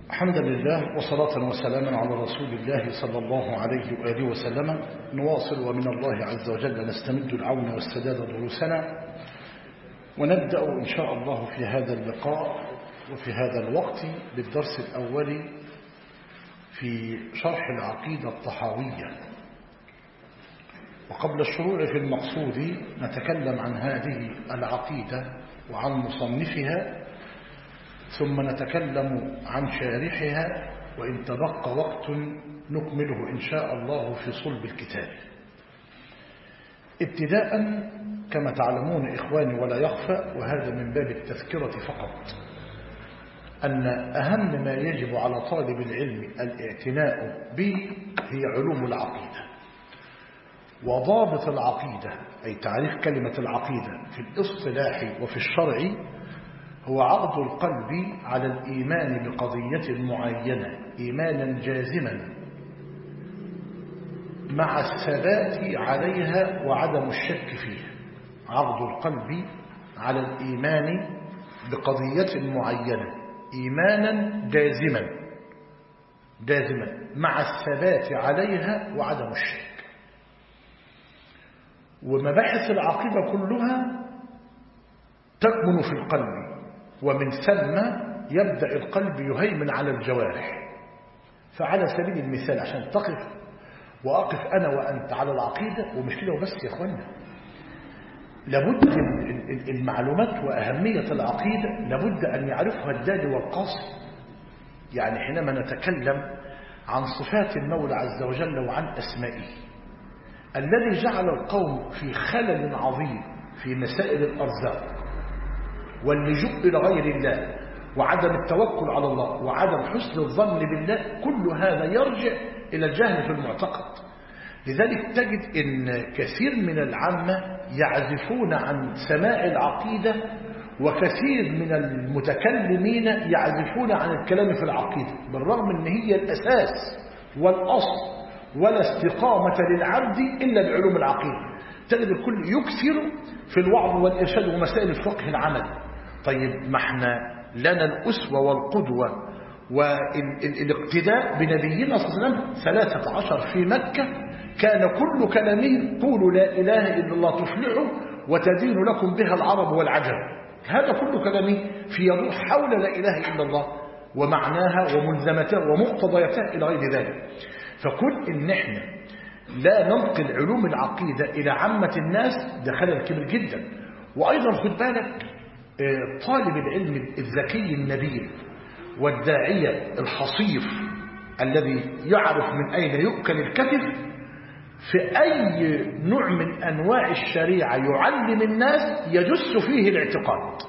حمدا لله وصلاة وسلاما على رسول الله صلى الله عليه وآله وسلم. نواصل ومن الله عز وجل نستمد العون والسداد دروسنا، ونبدأ إن شاء الله في هذا اللقاء وفي هذا الوقت بالدرس الأول في شرح العقيدة الطحاوية. وقبل الشروع في المقصود نتكلم عن هذه العقيدة وعن مصنفها، ثم نتكلم عن شارحها، وإن تبقى وقت نكمله إن شاء الله في صلب الكتاب. ابتداء كما تعلمون إخواني ولا يخفى، وهذا من باب التذكرة فقط، أن أهم ما يجب على طالب العلم الاعتناء به هي علوم العقيدة. وضابط العقيدة أي تعريف كلمة العقيدة في الاصطلاح وفي الشرع هو عقد القلب على الإيمان بقضية معينة إيمانا جازما مع الثبات عليها وعدم الشك فيها. عقد القلب على الإيمان بقضية معينة إيمانا جازما مع الثبات عليها وعدم الشك. ومباحث العقيدة كلها تكمن في القلب، ومن ثم يبدأ القلب يهيمن على الجوارح. فعلى سبيل المثال عشان وأقف أنا وأنت على العقيدة، ومش كده وبس يا أخوانا، لابد المعلومات وأهمية العقيدة لابد أن يعرفها الدال والقاصي. يعني حينما نتكلم عن صفات المولى عز وجل وعن أسمائه، الذي جعل القوم في خلل عظيم في مسائل الأرزاق واللجوء إلى غير الله وعدم التوكل على الله وعدم حسن الظن بالله، كل هذا يرجع إلى الجهل في المعتقد. لذلك تجد إن كثير من العامة يعزفون عن سماع العقيدة، وكثير من المتكلمين يعزفون عن الكلام في العقيدة، بالرغم أن هي الأساس والأصل، ولا استقامة للعبد إلا بعلوم العقيدة. تجد الكل يكثر في الوعظ والإرشاد ومسائل الفقه العمل. طيب ما احنا لنا الأسوة والقدوة والاقتداء بنبينا صلى الله عليه وسلم 13 في مكة كان كل كلامه قولوا لا إله إلا الله تفلحوا وتدين لكم بها العرب والعجم. هذا كل كلامه في يدور حول لا إله إلا الله ومعناها وملزمتها ومقتضياتها إلى غير ذلك. فكل إن احنا لا ننقل علوم العقيدة إلى عامة الناس ده خلل كبير جدا. وأيضا خد بالك طالب العلم الذكي النبيل والداعية الحصيف الذي يعرف من أين يؤكل الكتف، في أي نوع من أنواع الشريعة يعلم الناس يجس فيه الاعتقاد.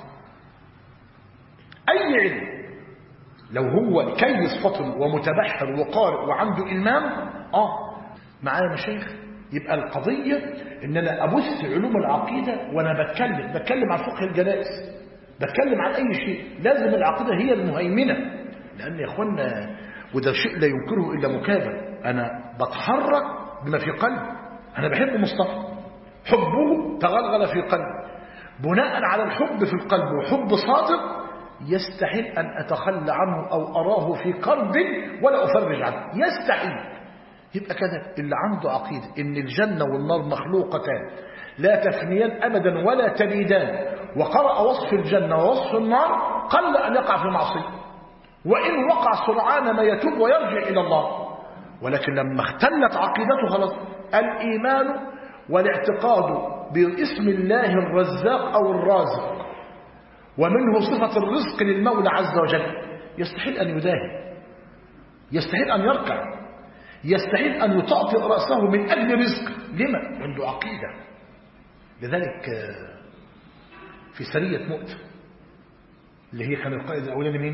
أي علم لو هو كيس فطن ومتبحر وقارئ وعنده إلمام معايا مشايخ، يبقى القضية إن أنا أبث علوم العقيدة وأنا بتكلم عن فقه الجنائز، بتكلم عن أي شيء، لازم العقيدة هي المهيمنة. لأن يا أخوانا وده شيء لا ينكره إلا مكابر، أنا بتحرك بما في قلبي. أنا بحب مصطفى، حبه تغلغل في قلبي، بناء على الحب في القلب وحب صادق يستحيل أن أتخلى عنه أو أراه في قلب ولا أفرج عنه، يستحيل. يبقى كده اللي عنده عقيدة إن الجنة والنار مخلوقتان لا تفنيان أبدا ولا تبيدان، وقرأ وصف الجنة ووصف النار، قل أن يقع في معصية، وإن وقع سرعان ما يتوب ويرجع إلى الله. ولكن لما اختلت عقيدته خلاص الإيمان والاعتقاد باسم الله الرزاق أو الرازق، ومنه صفة الرزق للمولى عز وجل، يستحيل أن يداهن، يستحيل أن يركع، يستحيل أن يطأطئ رأسه من أجل رزق. لما؟ عنده عقيدة. لذلك في سرية مؤتة اللي هي كان القائد الأولاني مين؟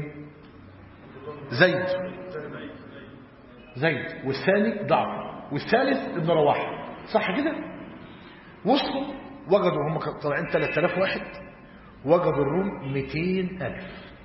زيد، والثاني جعفر، والثالث ابن رواحة، صح كده؟ وصلوا وجدوا هم طالعين 3000 واحد، وجدوا الروم 200,000.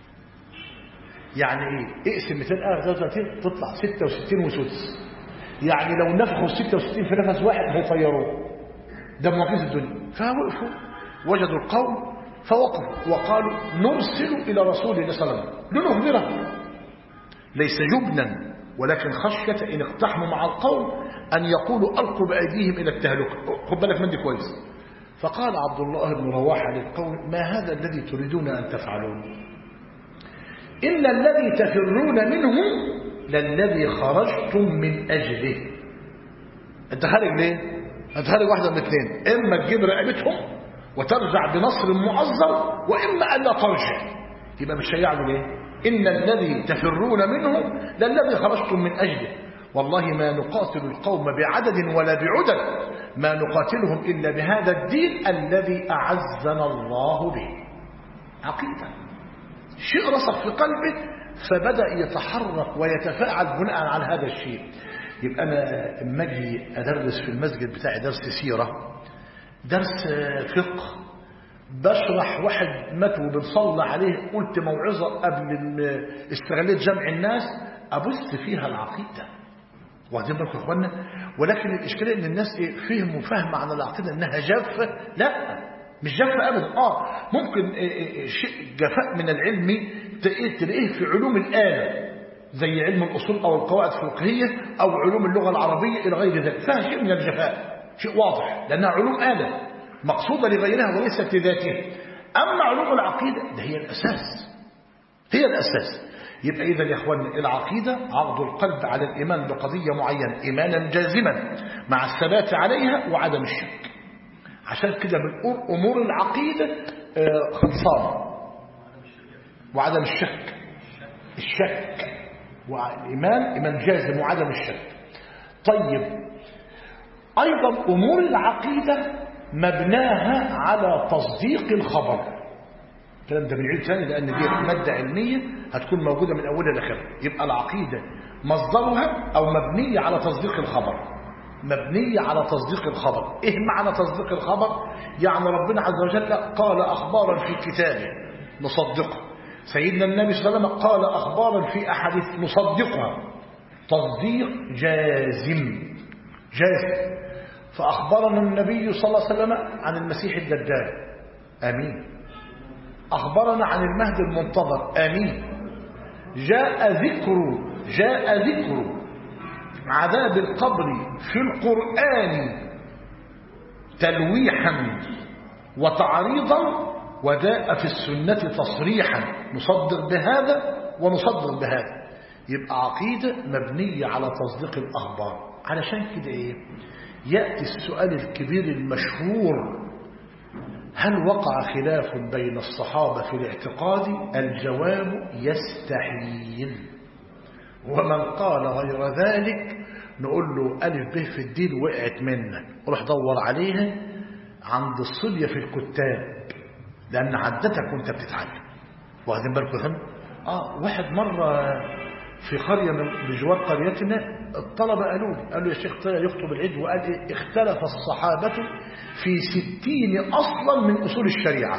يعني ايه؟ اقسم 200,000 33 تطلع 66 وسدس. يعني لو نفخوا 66 في نفس واحد هيطيروه. ده معجزة الدنيا. فوقفوا وجدوا القوم فوقفوا وقالوا نرسل إلى رسول الله صلى الله عليه وسلم لنخبره ليس جبنا ولكن خشية إن اقتحموا مع القوم أن يقولوا ألقوا بأيديهم إلى التهلكة. خد بالك من دي كويس. فقال عبد الله بن رواحة للقوم: ما هذا الذي تريدون أن تفعلون؟ إن الذي تفرون منه للذي خرجتم من أجله. أنت خارج ليه؟ أنت خارج واحدة من اثنين: إما تجيب رقبتهم وترجع بنصر مؤزر، وإما أن لا ترجع. يبقى مش هيعمل إيه؟ إن الذي تفرون منه للذي خرجتم من أجله. والله ما نقاتل القوم بعدد ولا بعدد، ما نقاتلهم إلا بهذا الدين الذي أعزنا الله به. عقيدة، شيء رسخ في قلبه فبدأ يتحرك ويتفاعل بناء على هذا الشيء. يبقى أنا لما أجي أدرس في المسجد بتاعي درس سيرة، درس فقه، بشرح واحد مات وبنصلى عليه، قلت موعظة قبل استغليت جمع الناس، أبث فيها العقيدة. واخدين بالكم يا اخوانا؟ ولكن الإشكالية إن الناس فهموا فهم عن العقيدة إنها جافة. لا، مش جافة أبدا. ممكن شيء جفاء من العلم تلاقيه في علوم الآلة زي علم الأصول أو القواعد الفقهية أو علوم اللغة العربية إلى غير ذلك، فيها شيء من الجفاء، شيء واضح لأنها علوم آلة مقصودة لغيرها وليست لذاتها. أما علوم العقيدة ده هي الأساس، هي الأساس. يبقى إذا يا إخوان العقيدة عقد القلب على الإيمان بقضية معينة إيمانا جازما مع الثبات عليها وعدم الشك. عشان كده بنقول أمور العقيدة خلصانة، وعدم الشك، الشك والإيمان إيمان جازم وعدم الشك. طيب أيضا أمور العقيدة مبناها على تصديق الخبر. الكلام ده بنعيد ثاني لأن دي مادة علمية هتكون موجودة من أولها لآخرها. يبقى العقيدة مصدرها أو مبنية على تصديق الخبر، مبنية على تصديق الخبر. إيه معنى تصديق الخبر؟ يعني ربنا عز وجل قال أخبارا في كتابه نصدقها، سيدنا النبي صلى الله عليه وسلم قال أخبارا في أحاديث نصدقها، تصديق جازم، جازم. فأخبرنا النبي صلى الله عليه وسلم عن المسيح الدجال، آمين. أخبرنا عن المهد المنتظر، آمين. جاء ذكر عذاب القبر في القرآن تلويحا وتعريضا، وجاء في السنة تصريحا، نصدق بهذا ونصدق بهذا. يبقى عقيدة مبنية على تصديق الأخبار. علشان كده إيه؟ يأتي السؤال الكبير المشهور: هل وقع خلاف بين الصحابة في الاعتقاد؟ الجواب: يستحيل. ومن قال غير ذلك نقول له ألف به في الدين وقعت منك، روح دور عليها عند الصلية في الكتاب، لأن عدتك وانت بتتعلم. واخدين بالكم؟ واحد مرة في قرية بجوار قريتنا الطلبة قالوا يا شيخ طلع يخطب العيد وقال إيه؟ اختلف الصحابة في 60 أصلا من أصول الشريعة.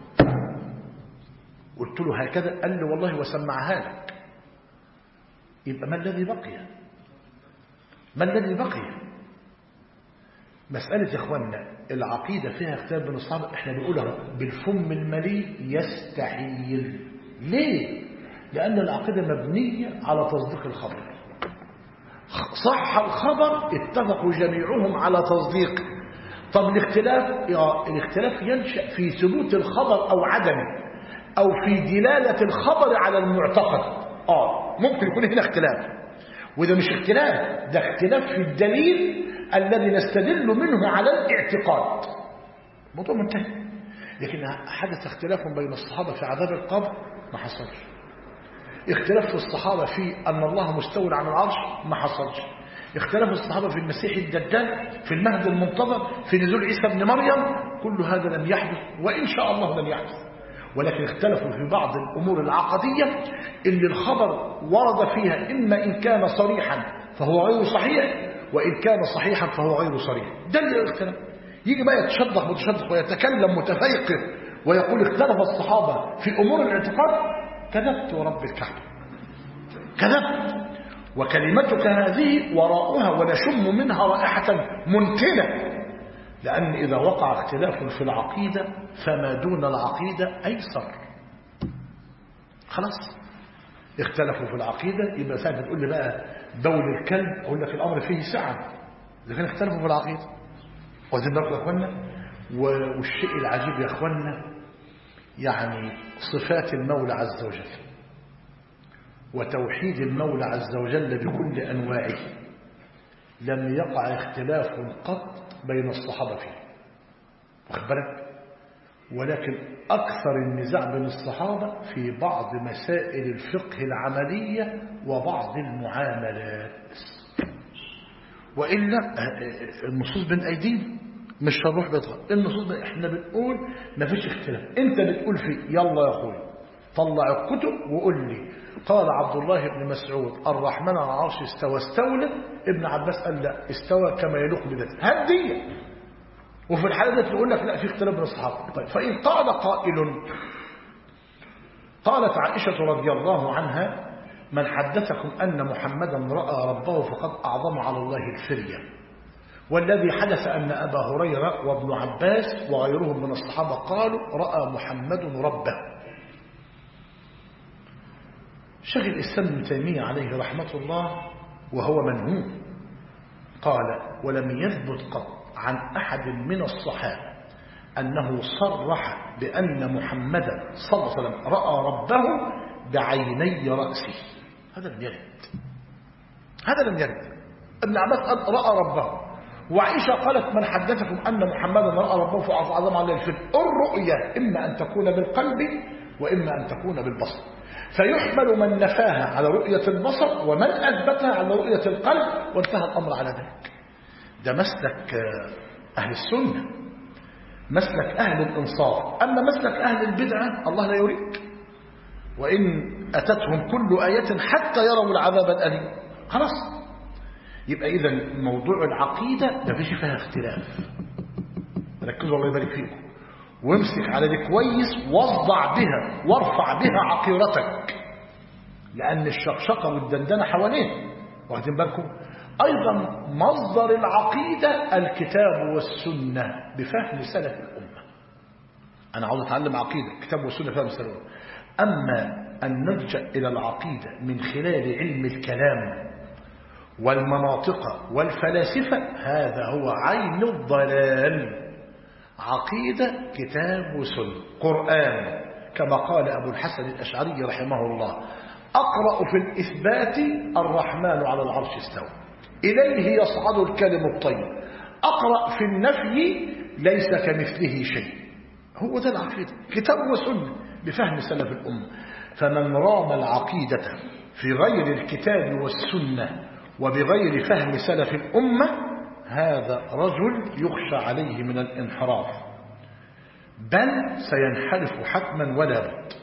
قلت له هكذا؟ قال لي والله وسمعها لك. يبقى ما الذي بقي؟ ما الذي بقي؟ مسألة يا إخواننا العقيدة فيها اختلاف بين الصحابة، احنا بنقولها بالفم المليء: يستحيل. ليه؟ لأن العقيدة مبنية على تصديق الخبر. صح الخبر اتفقوا جميعهم على تصديقه. طب الاختلاف ينشأ في ثبوت الخبر أو عدمه، أو في دلالة الخبر على المعتقد. ممكن يكون هنا اختلاف، وده مش اختلاف، ده اختلاف في الدليل الذي نستدل منه على الاعتقاد. موضوع منتهي. لكن حدث اختلاف بين الصحابة في عذاب القبر؟ ما حصلش. اختلاف في الصحابة في أن الله مستول على العرش؟ ما حصلش. اختلاف الصحابة في المسيح الدجال، في المهد المنتظر، في نزول عيسى ابن مريم، كل هذا لم يحدث وإن شاء الله لم يحدث. ولكن اختلفوا في بعض الأمور العقدية اللي الخبر ورد فيها، إما إن كان صريحا فهو غير صحيح، وإن كان صحيحا فهو غير صريح. ده اللي اختلف. يجي بقى يتشدق متشدق ويتكلم متفيقه ويقول اختلف الصحابة في أمور الاعتقاد. كذبت ورب الكعبة، كذبت. وكلمتك هذه وراءها ونشم منها رائحة منتنة. لأن إذا وقع اختلاف في العقيدة فما دون العقيدة أيسر. خلاص اختلفوا في العقيدة، يبقى ساعة تقول لي بقى بول الكلب، أقول لك الأمر فيه سعة، إذا كان اختلفوا في العقيدة. واخدين بالكم يا إخوانا؟ والشيء العجيب يا إخوانا، يعني صفات المولى عز وجل وتوحيد المولى عز وجل بكل أنواعه لم يقع اختلاف قط بين الصحابة فيه، واخد بالك؟ ولكن أكثر النزاع بين الصحابة في بعض مسائل الفقه العملية وبعض المعاملات، وإلا النصوص بين أيدينا مش هنروح بيتغير. النصوص احنا بنقول ما فيش اختلاف، انت بتقول فيه يلا يا اخويا طلع الكتب وقول لي قال عبد الله بن مسعود الرحمن على العرش استوى استولى، ابن عباس قال لا استوى كما يليق بذاته، هديه. وفي الحالة دي تقول لك لا في اختلاف بين الصحابة. طيب فإن قال قائل، قالت عائشة رضي الله عنها من حدثكم أن محمدا رأى ربه فقد أعظم على الله الفرية، والذي حدث أن أبا هريرة وابن عباس وغيرهم من الصحابة قالوا رأى محمد ربه. شيخ الإسلام ابن تيمية عليه رحمة الله وهو منهوم قال ولم يثبت قط عن أحد من الصحابة أنه صرح بأن محمدا صلى الله عليه وسلم رأى ربه بعيني رأسه، هذا لم يرد، هذا لم يرد. ابن عباس قال رأى ربه، وعائشة قالت من حدثكم أن محمدا رأى ربه فأعظم على الفرد. الرؤية إما أن تكون بالقلب وإما أن تكون بالبصر، فيحمل من نفاها على رؤية البصر ومن أثبتها على رؤية القلب، وانتهى الأمر على ذلك. ده مسلك أهل السنة، مسلك أهل الإنصاف. أما مسلك أهل البدعة الله لا يريد، وإن أتتهم كل آية حتى يروا العذاب الأليم. خلاص، يبقى إذا موضوع العقيدة ما فيش فيها اختلاف. ركزوا الله يبارك فيكم، وامسك على دي كويس واصدع بها وارفع بها عقيرتك، لأن الشقشقة والدندنة حواليه. واخدين بالكم؟ أيضا مصدر العقيدة الكتاب والسنة بفهم سلف الأمة. أنا عاوز أتعلم عقيدة، كتاب والسنة فهم سلف الأمة. أما أن نلجأ إلى العقيدة من خلال علم الكلام والمناطق والفلاسفة هذا هو عين الضلال. عقيدة كتاب وسنة قرآن، كما قال أبو الحسن الأشعري رحمه الله أقرأ في الإثبات الرحمن على العرش استوى إليه يصعد الكلم الطيب، أقرأ في النفي ليس كمثله شيء. هو ده العقيدة، كتاب وسنة بفهم سلف الأمة. فمن رام العقيدة في غير الكتاب والسنة وبغير فهم سلف الأمة هذا رجل يخشى عليه من الانحراف، بل سينحرف حتما ولا بد.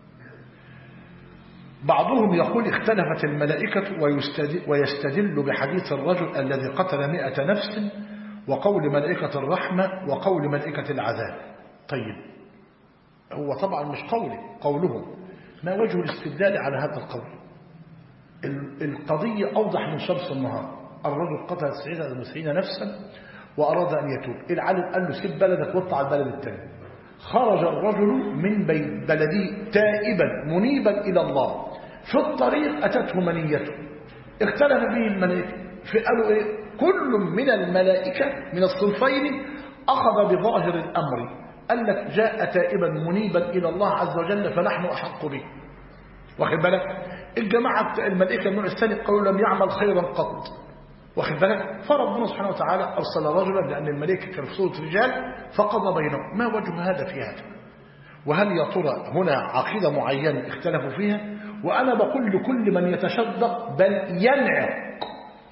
بعضهم يقول اختلفت الملائكة ويستدل بحديث الرجل الذي قتل 100 نفس وقول ملائكة الرحمة وقول ملائكة العذاب. طيب هو طبعا مش قولهم، ما وجه الاستدلال على هذا القول؟ القضية أوضح من شمس النهار. الرجل قتل 99 نفسا وأراد أن يتوب، العالم قال له سيب بلدك واطلع البلد الثاني. خرج الرجل من بلده تائبا منيبا إلى الله، في الطريق أتته منيته، اختلف به الملائكة، قالوا إيه؟ كل من الملائكة من الصنفين أخذ بظاهر الأمر، قال لك جاء تائبا منيبا إلى الله عز وجل فنحن أحق به. واخد بالك؟ الجماعة الملائكة النوع الثاني قالوا لم يعمل خيرا قط. واخد بالك؟ فربنا سبحانه وتعالى أرسل رجلا لأن الملائكة كانوا في صورة رجال فقضى بينهم. ما وجه هذا في هذا؟ وهل يا ترى هنا عقيدة معينة اختلفوا فيها؟ وأنا بقول لكل من يتشدق بل ينعق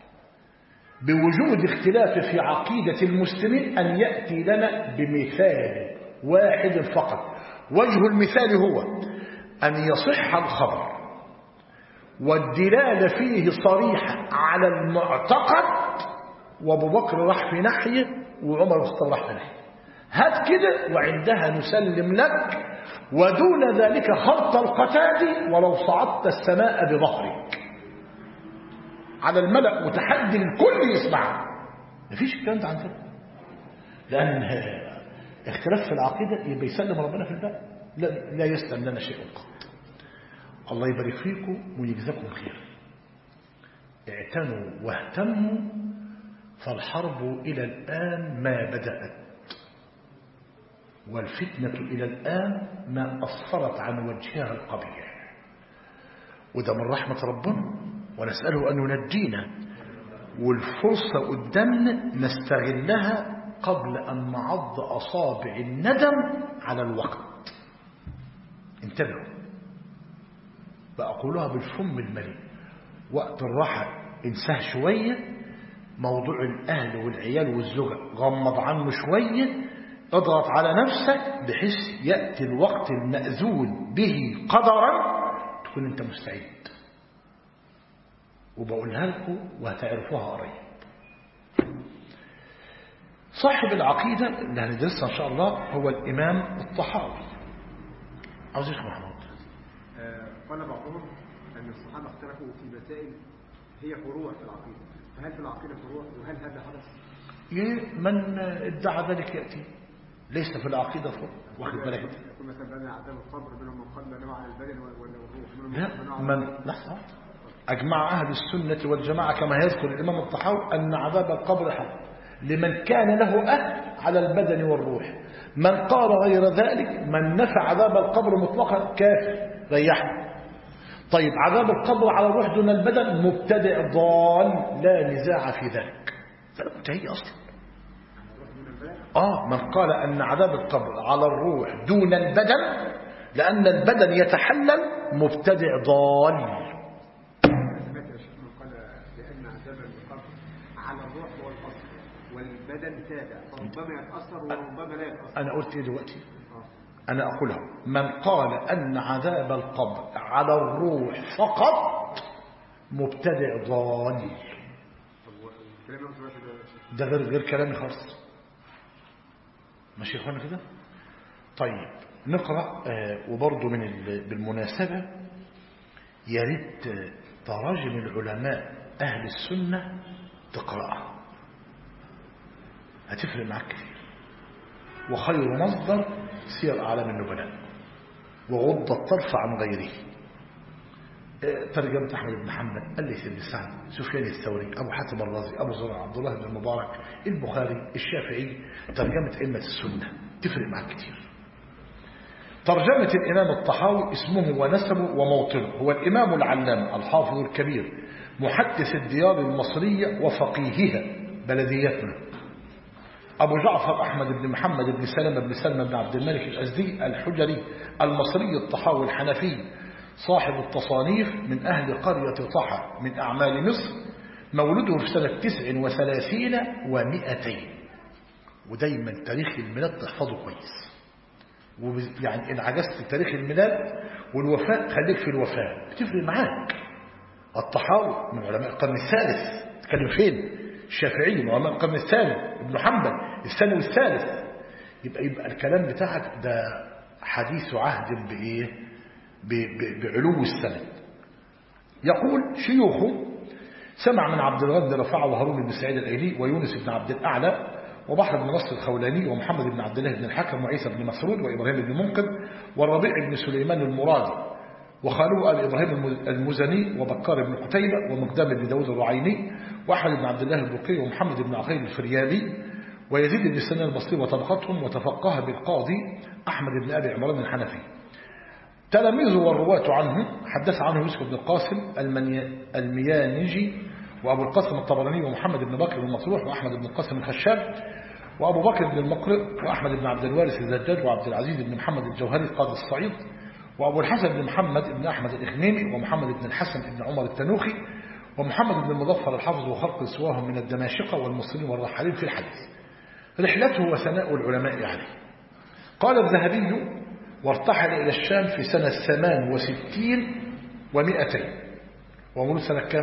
بوجود اختلاف في عقيدة المسلمين أن يأتي لنا بمثال واحد فقط. وجه المثال هو أن يصح الخبر والدلالة فيه صريحة على المعتقد وابو بكر راح في ناحية وعمر الخطاب راح في ناحية، هات كده وعندها نسلم لك، ودون ذلك خلط القتاد ولو صعدت السماء بظهرك على الملأ متحدي الكل يسمع. مفيش الكلام ده عندنا، لأن اختلاف في العقيدة يبقى يسلم ربنا في الباب، لا يسلم لنا شيء قط. الله يبارك فيكم ويجزاكم خير. اعتنوا واهتموا، فالحرب إلى الآن ما بدأت، والفتنة إلى الآن ما أصفرت عن وجهها القبيح، وده من رحمة ربنا، ونسأله أن ينجينا، والفرصة قدامنا نستغلها قبل أن نعض أصابع الندم على الوقت. انتبهوا، بأقولها بالفم المليء، وقت الراحة انساه شوية، موضوع الأهل والعيال والزوجة غمض عنه شوية، اضغط على نفسك بحيث يأتي الوقت المأذون به قدرا تكون انت مستعد. وبقولها لكم وهتعرفوها قريب. صاحب العقيدة اللي هندرسها إن شاء الله هو الإمام الطحاوي. عاوز يا محمود. قال بعضهم أن الصحابة اختلفوا في مسائل هي فروع في العقيدة، فهل في العقيدة فروع وهل هذا حدث؟ من ادعى ذلك يأتي، ليس في العقيدة فروع. واخد بالك؟ يقول مثلا بنى عذاب القبر منهم من قال لا نوع على البدن والروح، لا لحظة. أجمع أهل السنة والجماعة كما يذكر الإمام الطحاوي أن عذاب القبر حق لمن كان له أهل على البدن والروح. من قال غير ذلك، من نفى عذاب القبر مطلقا كافر، ريحنا. طيب عذاب القبر على الروح دون البدن مبتدع ضال، لا نزاع في ذلك، فلا منتهي أصلا. من قال أن عذاب القبر على الروح دون البدن لأن البدن يتحلل مبتدع ضال. والبدن تابع، فربما يتأثر وربما لا يتأثر. أنا قلت إيه دلوقتي؟ أنا أقولها، من قال أن عذاب القبر على الروح فقط مبتدع ضال. ده غير كلامي خالص. ماشي يا اخوانا كده؟ طيب نقرأ وبرضه بالمناسبة يا ريت تراجم العلماء أهل السنة تقرأها، هتفرق معك كثير. وخير مصدر سير أعلام النبلاء، وغض الطرف عن غيره. ترجمة أحمد بن حنبل، الليث بن سعد، سفيان الثوري، أبو حاتم الرازي، أبو زرع، عبد الله بن المبارك، البخاري، الشافعي، ترجمة أئمة السنة تفرق معك كثير. ترجمة الإمام الطحاوي اسمه ونسبه وموطنه. هو الإمام العلامة الحافظ الكبير محدث الديار المصرية وفقيهها بلديتنا، أبو جعفر أحمد بن محمد بن سلمة بن سلمة بن عبد الملك الأزدي الحجري المصري الطحاوي الحنفي، صاحب التصانيف، من أهل قرية طحا من أعمال مصر، مولده في سنة 39 و200. ودايما تاريخ الميلاد تحفظه كويس، يعني إن عجزت تاريخ الميلاد والوفاة خليك في الوفاة، بتفرق معاك. الطحاوي من علماء القرن الثالث، تكلم فين؟ الشافعي من علماء القرن الثاني، ابن حنبل الثاني والثالث. يبقى الكلام بتاعك ده حديث عهد بإيه؟ بعلو السند. يقول شيوخه سمع من عبد الغني رفاعة وهارون بن سعيد الأيلي ويونس بن عبد الأعلى وبحر بن نصر الخولاني ومحمد بن عبد الله بن الحكم وعيسى بن مسعود وإبراهيم بن منقذ والربيع بن سليمان المرادي وخالوه آل إبراهيم المزني وبكار بن قتيبة ومقدام بن داود الرعيني وأحمد بن عبد الله البقي ومحمد بن عقيل الفريابي ويزيد بن سنان البصري وطبقتهم، وتفقه بالقاضي أحمد بن أبي عمران الحنفي. تلاميذه والرواة عنه حدث عنه يوسف بن القاسم الميانجي وأبو القاسم الطبراني ومحمد بن بكر بن مطروح وأحمد بن القاسم الخشاب وأبو بكر بن المقرئ وأحمد بن عبد الوارث الزجاج وعبد العزيز بن محمد الجوهري قاضي الصعيد وأبو الحسن بن محمد بن أحمد الإخنيمي ومحمد بن الحسن بن عمر التنوخي ومحمد بن المظفر الحافظ وخلق سواهم من الدماشقة والمصريين والرحالين في الحديث. رحلته وثناء العلماء عليه. قال الذهبي وارتحل إلى الشام في سنة 68 و200 ومولود سنة كم؟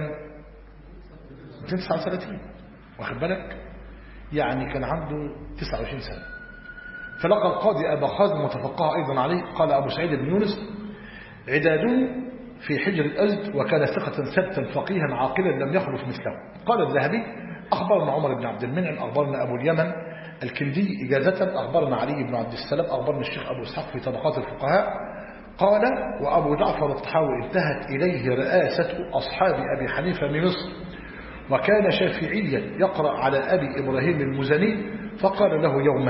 239. واخد بالك؟ يعني كان عنده 29 سنة. فلقى القاضي أبا خازم وتفقه أيضا عليه. قال أبو سعيد بن يونس عداده في حجر الأزد وكان ثقة ثبتا فقيها عاقلا لم يخلف مثله. قال الذهبي أخبرنا عمر بن عبد المنعم أخبرنا أبو اليمن الكندي إجازة أخبرنا علي بن عبد السلام أخبرنا الشيخ أبو إسحاق في طبقات الفقهاء قال وأبو جعفر الطحاوي انتهت إليه رئاسة أصحاب أبي حنيفة من مصر، وكان شافعيا يقرأ على أبي إبراهيم المزني، فقال له يوما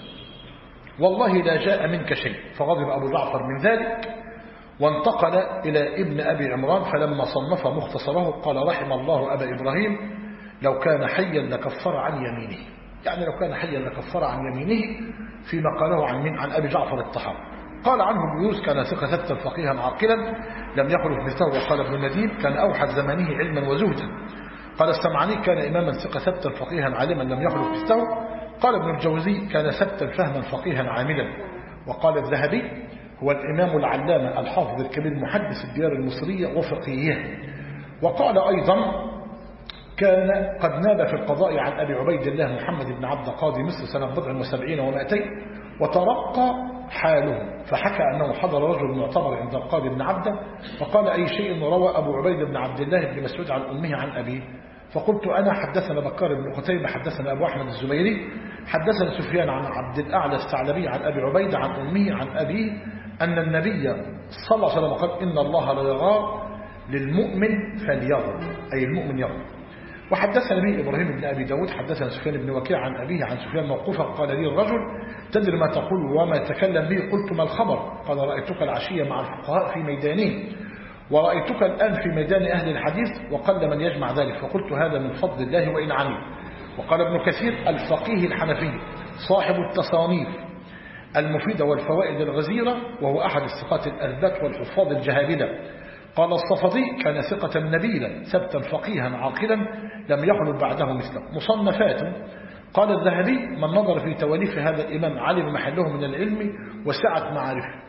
والله لا جاء منك شيء، فغضب أبو جعفر من ذلك وانتقل إلى ابن أبي عمران، فلما صنف مختصره قال رحم الله أبا إبراهيم لو كان حيا لكفر عن يمينه، يعني لو كان حيا لكفر عن يمينه، فيما قاله عن أبي جعفر الطحاوي. قال عنه ابن يونس كان ثقة ثبتا فقيها عاقلا لم يخلف مثله. وقال ابن النديم كان أوحد زمانه علما وزهدا. قال السمعاني كان إماما ثقة ثبتا فقيها عالما لم يخلف مثله. قال ابن الجوزي كان ثبتا فهما فقيها عاملا. وقال الذهبي هو الإمام العلامة الحافظ الكبير محدث الديار المصرية وفقيها. وقال أيضا كان قد ناب في القضاء عن أبي عبيد الله محمد بن عبد قاضي مصر سنة 74 و200، وترقى حاله، فحكى أنه حضر رجل معتبر عند القاضي بن عبده فقال أي شيء روى أبو عبيد بن عبد الله بن مسعود عن أمه عن أبيه؟ فقلت أنا حدثنا بكار بن قتيبة حدثنا أبو أحمد الزبيري حدثنا سفيان عن عبد الأعلى الثعلبي عن أبي عبيد عن أمه عن أبيه أن النبي صلى الله عليه وسلم قال إن الله لا يغار للمؤمن فليغر، أي المؤمن يغر. وحدثنا به إبراهيم بن أبي داود حدثنا سفيان بن وكيع عن أبيه عن سفيان موقوفا قال لي الرجل تدري ما تقول وما تكلم به؟ قلت ما الخبر؟ قال رأيتك العشية مع الفقهاء في ميدانين، ورأيتك الآن في ميدان أهل الحديث، وقل من يجمع ذلك، فقلت هذا من فضل الله وإن عمل. وقال ابن كثير الفقيه الحنفي صاحب التصانيف المفيدة والفوائد الغزيرة، وهو أحد الثقات الأثبات والحفاظ الجهابلة. قال الصفدي كان ثقة نبيلا ثبتا فقيها عاقلا لم يخلق بعده مثله. مصنفاته قال الذهبي من نظر في تواليف هذا الإمام علم محله من العلم وسعة معارفه.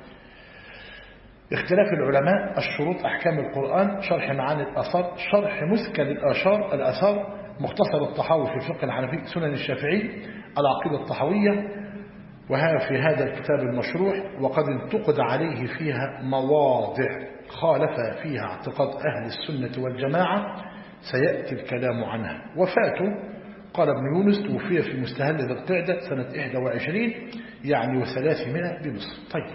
اختلاف العلماء، الشروط، أحكام القرآن، شرح معاني الآثار، شرح مسكن الآثار، مختصر الطحاوي في الفقه الحنفي، سنن الشافعي، العقيدة الطحاوية، وها في هذا الكتاب المشروح. وقد انتقد عليه فيها مواضع خالف فيها اعتقاد أهل السنة والجماعة سيأتي الكلام عنها. وفاته قال ابن يونس توفي في مستهل ذي القعدة سنة 21 يعني و300 بمصر. طيب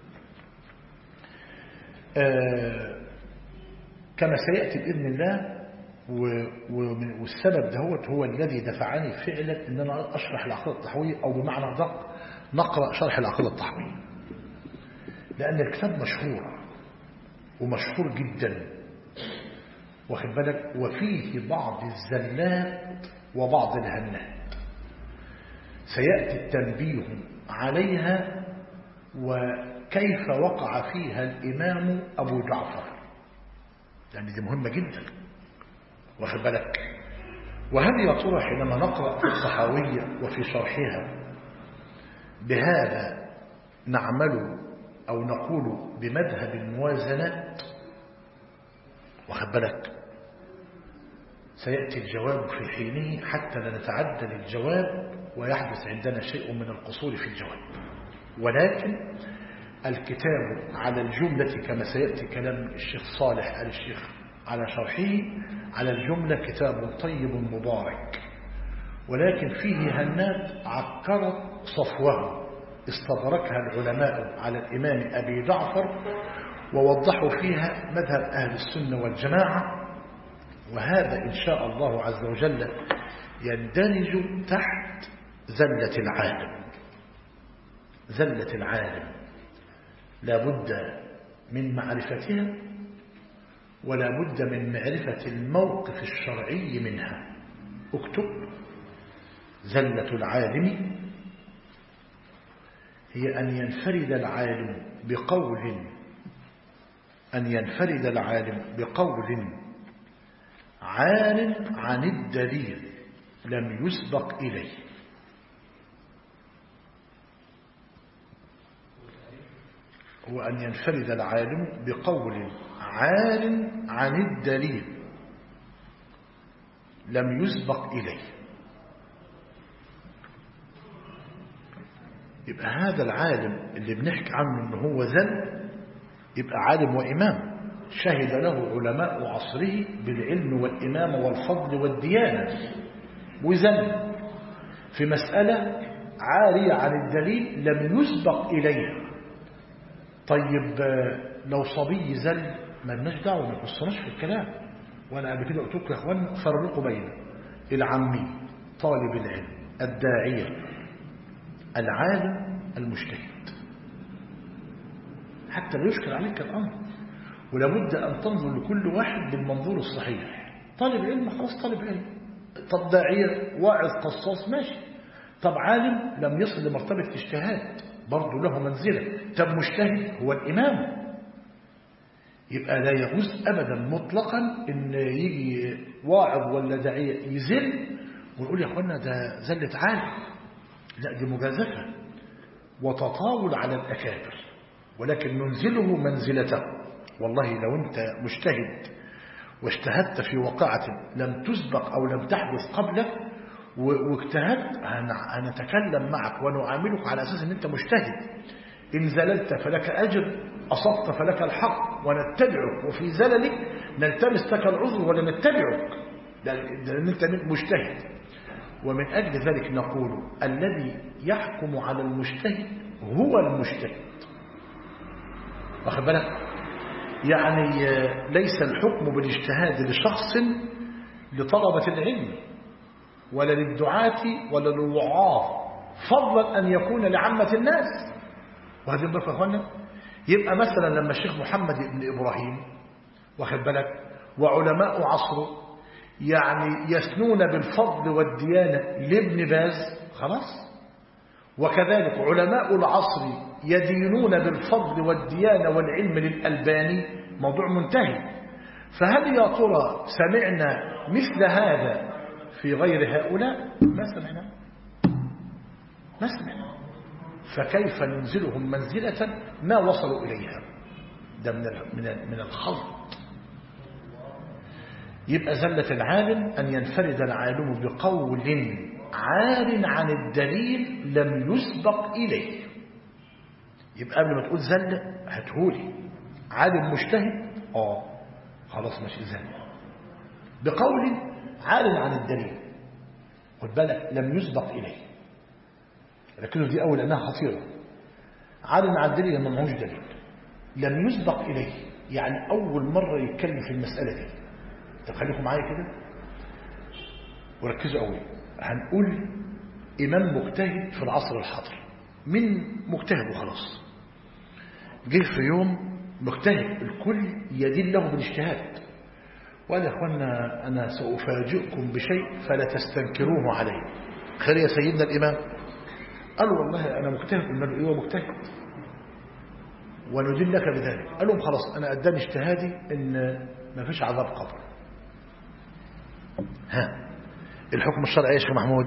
كما سيأتي بإذن الله، والسبب دهوت هو الذي دفعني فعلا ان انا اشرح العقيدة الطحاوية، او بمعنى دق نقرأ شرح العقيدة الطحاوية، لأن الكتاب مشهور ومشهور جدا، واخد بالك، وفيه بعض الزلات وبعض الهنات سيأتي التنبيه عليها، وكيف وقع فيها الإمام أبو جعفر، لأن دي مهمة جدا، واخد بالك. وهل يا ترى حينما نقرأ في الطحاوية وفي شرحها بهذا نعمل أو نقول بمذهب الموازنات؟ واخد بالك، سيأتي الجواب في حينه حتى لا نتعدل الجواب ويحدث عندنا شيء من القصور في الجواب. ولكن الكتاب على الجملة كما سيأتي كلام الشيخ صالح آل الشيخ على شرحه، على الجملة كتاب طيب مبارك، ولكن فيه هنات عكرت صفوه استدركها العلماء على الإمام أبي جعفر ووضحوا فيها مذهب أهل السنة والجماعة. وهذا إن شاء الله عز وجل يندرج تحت زلة العالم. زلة العالم لا بد من معرفتها، ولا بد من معرفة الموقف الشرعي منها. اكتب: زلة العالم هي أن ينفرد العالم بقول عال عن الدليل لم يسبق إليه. هو أن ينفرد العالم بقول عال عن الدليل لم يسبق إليه. يبقى هذا العالم اللي بنحكي عنه أنه هو زل، يبقى عالم وإمام شهد له علماء عصره بالعلم والإمامة والفضل والديانة، وزل في مسألة عارية عن الدليل لم يسبق إليها. طيب لو صبي زل ما لناش دعوه، ما نقصناش في الكلام. وانا قبل كده قلت لكم يا اخوان فرقوا بين العامي طالب العلم الداعيه العالم المجتهد، حتى لا يشكل عليك الامر، ولابد ان تنظر لكل واحد بالمنظور الصحيح. طالب علم خلاص طالب علم، طب داعيه واعظ قصاص ماشي، طب عالم لم يصل لمرتبه الاجتهاد برضه له منزله، طب مجتهد هو الامام. يبقى لا يجوز ابدا مطلقا ان يجي واعظ ولا داعيه يزل ونقول يا اخوانا ده زله عالم، لا دي مجازفه وتطاول على الاكابر، ولكن ننزله منزلته. والله لو انت مجتهد واجتهدت في واقعه لم تسبق او لم تحدث قبلك واجتهدت، هنتكلم معك ونعاملك على اساس ان انت مجتهد. إن زللت فلك أجر، أصبت فلك الحق ونتبعك، وفي زللك نلتمس لك العذر ولا نتبعك، لأن أنت مجتهد. ومن أجل ذلك نقول الذي يحكم على المجتهد هو المجتهد. واخد بالك؟ يعني ليس الحكم بالاجتهاد لشخص لطلبة العلم ولا للدعاة ولا للوعاظ، فضلا أن يكون لعامة الناس. وهذه البركة يا اخوانا. يبقى مثلا لما الشيخ محمد بن إبراهيم واخد بالك وعلماء عصره يعني يثنون بالفضل والديانة لابن باز خلاص، وكذلك علماء العصر يدينون بالفضل والديانة والعلم للألباني، موضوع منتهي. فهل يا ترى سمعنا مثل هذا في غير هؤلاء؟ ما سمعنا. فكيف ننزلهم منزلة ما وصلوا إليها؟ ده من الخلط. يبقى زلة العالم أن ينفرد العالم بقول عار عن الدليل لم يسبق إليه. يبقى قبل ما تقول زلة هتقولي عالم مجتهد خلاص ماشي زلة بقول عار عن الدليل، خد بالك لم يسبق إليه. لكنه دي أول أنها خطيرة. عالم عن الدليل لما معهوش دليل لم يسبق إليه، يعني أول مرة يتكلم في المسألة دي. طب خليكم معايا كده وركزوا قوي. هنقول إمام مجتهد في العصر الحاضر، من مجتهد وخلاص جه في يوم مجتهد الكل يدين له بالاجتهاد، وقال يا أخوانا أنا سأفاجئكم بشيء فلا تستنكروه عليه. خير يا سيدنا الإمام. قالوا والله أنا مجتهد. قلنا له إيه مجتهد وندين لك بذلك. قال لهم خلاص أنا أداني اجتهادي إن ما فيش عذاب قبر. الحكم الشرعي يا شيخ محمود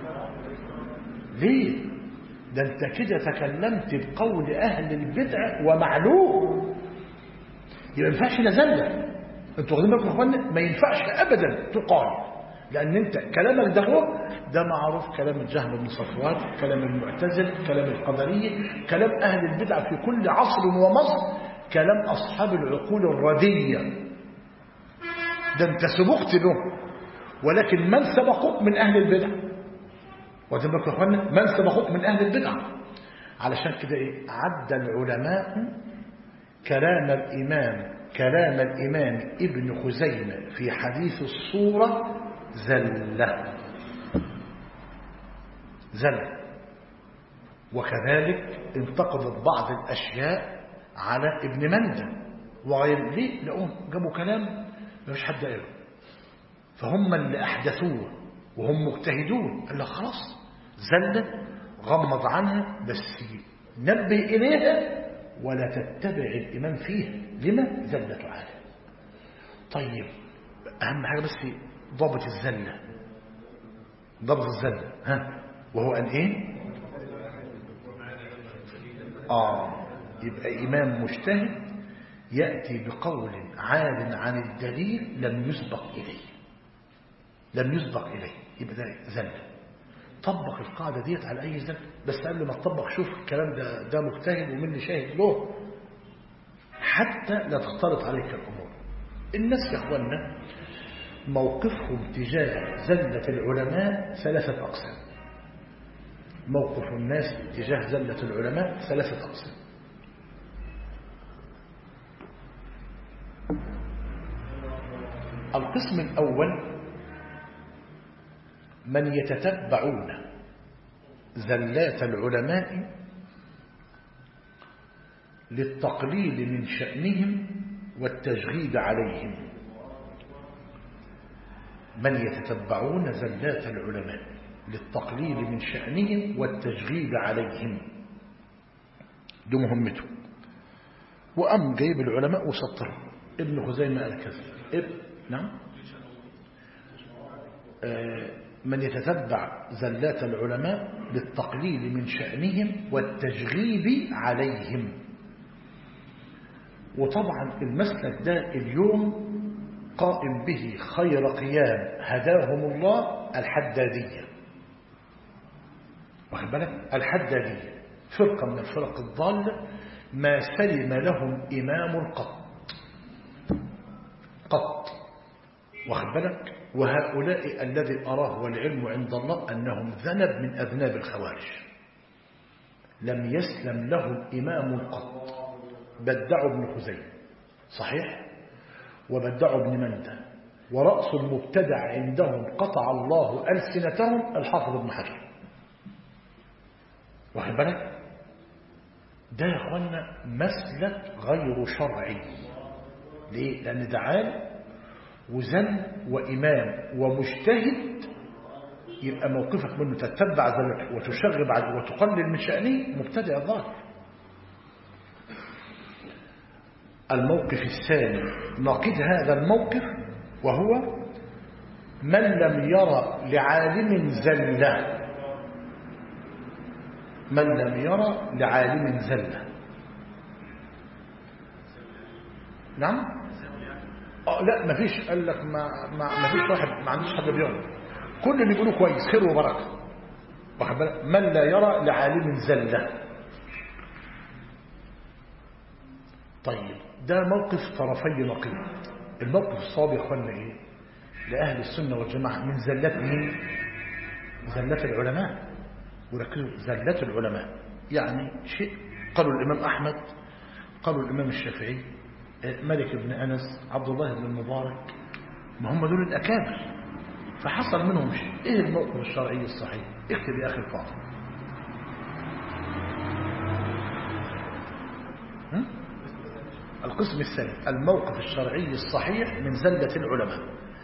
ليه؟ ده أنت كده تكلمت بقول أهل البدع ومعلوم، يبقى ما ينفعش نزلة. أنتوا واخدين بالكم يا إخوانا؟ ما ينفعش أبدا تقال، لأن أنت كلامك ده معروف كلام الجهم بن صفوان، كلام المعتزل، كلام القدرية، كلام أهل البدع في كل عصر ومصر، كلام أصحاب العقول الردية. ده أنت سبقت له، ولكن من سبقوك من أهل البدع؟ وذلك يا أخوانا من سبقوك من أهل البدع. علشان كده عد العلماء كلام الإمام ابن خزيمة في حديث الصورة زلة. وكذلك انتقدت بعض الأشياء على ابن مندة وغير. ليه؟ لأنهم جابوا كلام ما فيش حد قاله، فهم اللي أحدثوه وهم مجتهدون. قال لك خلاص زلة غمض عنها بس نبه إليها ولا تتبع الإمام فيها. لما؟ زلة عالم. طيب أهم حاجة بس ضابط الزلة، وهو أن إيه؟ يبقى إمام مجتهد يأتي بقول عال عن الدليل لم يسبق إليه، يبقى ده زلة. طبق القاعدة ديت على أي زلة، بس قبل ما تطبق شوف الكلام ده مجتهد ومن شاهد له، حتى لا تختلط عليك الأمور. الناس يا أخوانا موقفهم تجاه زلة العلماء 3 أقسام. موقف الناس تجاه زلة العلماء 3 أقسام. القسم الأول من يتتبعون زلات العلماء للتقليل من شأنهم والتشغيب عليهم. من يتتبعون زلات العلماء للتقليل من شأنهم والتشغيب عليهم، دي مهمته. وأم جايب العلماء وسطر ابن خزيمة الكذب نعم من يتتبع زلات العلماء للتقليل من شأنهم والتشغيب عليهم. وطبعا المسلك ده اليوم قائم به خير قيام هداهم الله الحدادية، واخد بالك؟ الحدادية فرقة من الفرق الضالة ما سلم لهم إمام قط، واخد بالك؟ وهؤلاء الذي أراه والعلم عند الله أنهم ذنب من أذناب الخوارج، لم يسلم لهم إمام قط. بدعوا ابن خزيمة صحيح، وبدعوا ابن مندى، ورأس المبتدع عندهم قطع الله ألسنتهم الحافظ ابن حجر، واخد بالك؟ ده يا اخوانا مسلك غير شرعي. ليه؟ لأن ده عالم وزن وإمام ومجتهد، يبقى موقفك منه تتبع ذلك وتشغب عنه وتقلل من شأنه، مبتدع ظاهر. الموقف الثاني نقيض هذا الموقف، وهو من لم يرى لعالم زلة. من لم يرى لعالم زلة، نعم لا مفيش، قال لك ما فيش واحد، ما عندوش حد بيعمل، كل اللي يقولوا كويس خير وبركه، واخد بالك؟ من لا يرى لعالم زلة. طيب ده موقف طرفي نقيض. الموقف الصواب يا اخوانا ايه؟ لاهل السنه والجماعه من زلات مين؟ زلات العلماء. وركزوا زلات العلماء يعني شيء قالوا الامام احمد، قالوا الامام الشافعي، مالك بن انس، عبد الله بن المبارك، ما هم دول الاكابر، فحصل منهم شيء. ايه الموقف الشرعي الصحيح؟ اكتب يا اخي الفاضل. القسم الثاني الموقف الشرعي الصحيح من زلة العلماء.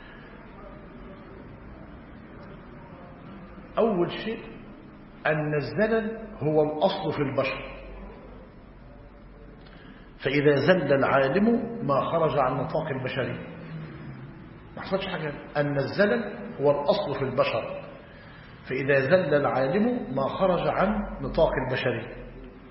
أول شيء أن الزلل هو الأصل في البشر، فإذا زل العالم ما خرج عن نطاق البشري، ما حصلش حاجة. أن الزلل هو الأصل في البشر، فإذا زل العالم ما خرج عن نطاق البشري.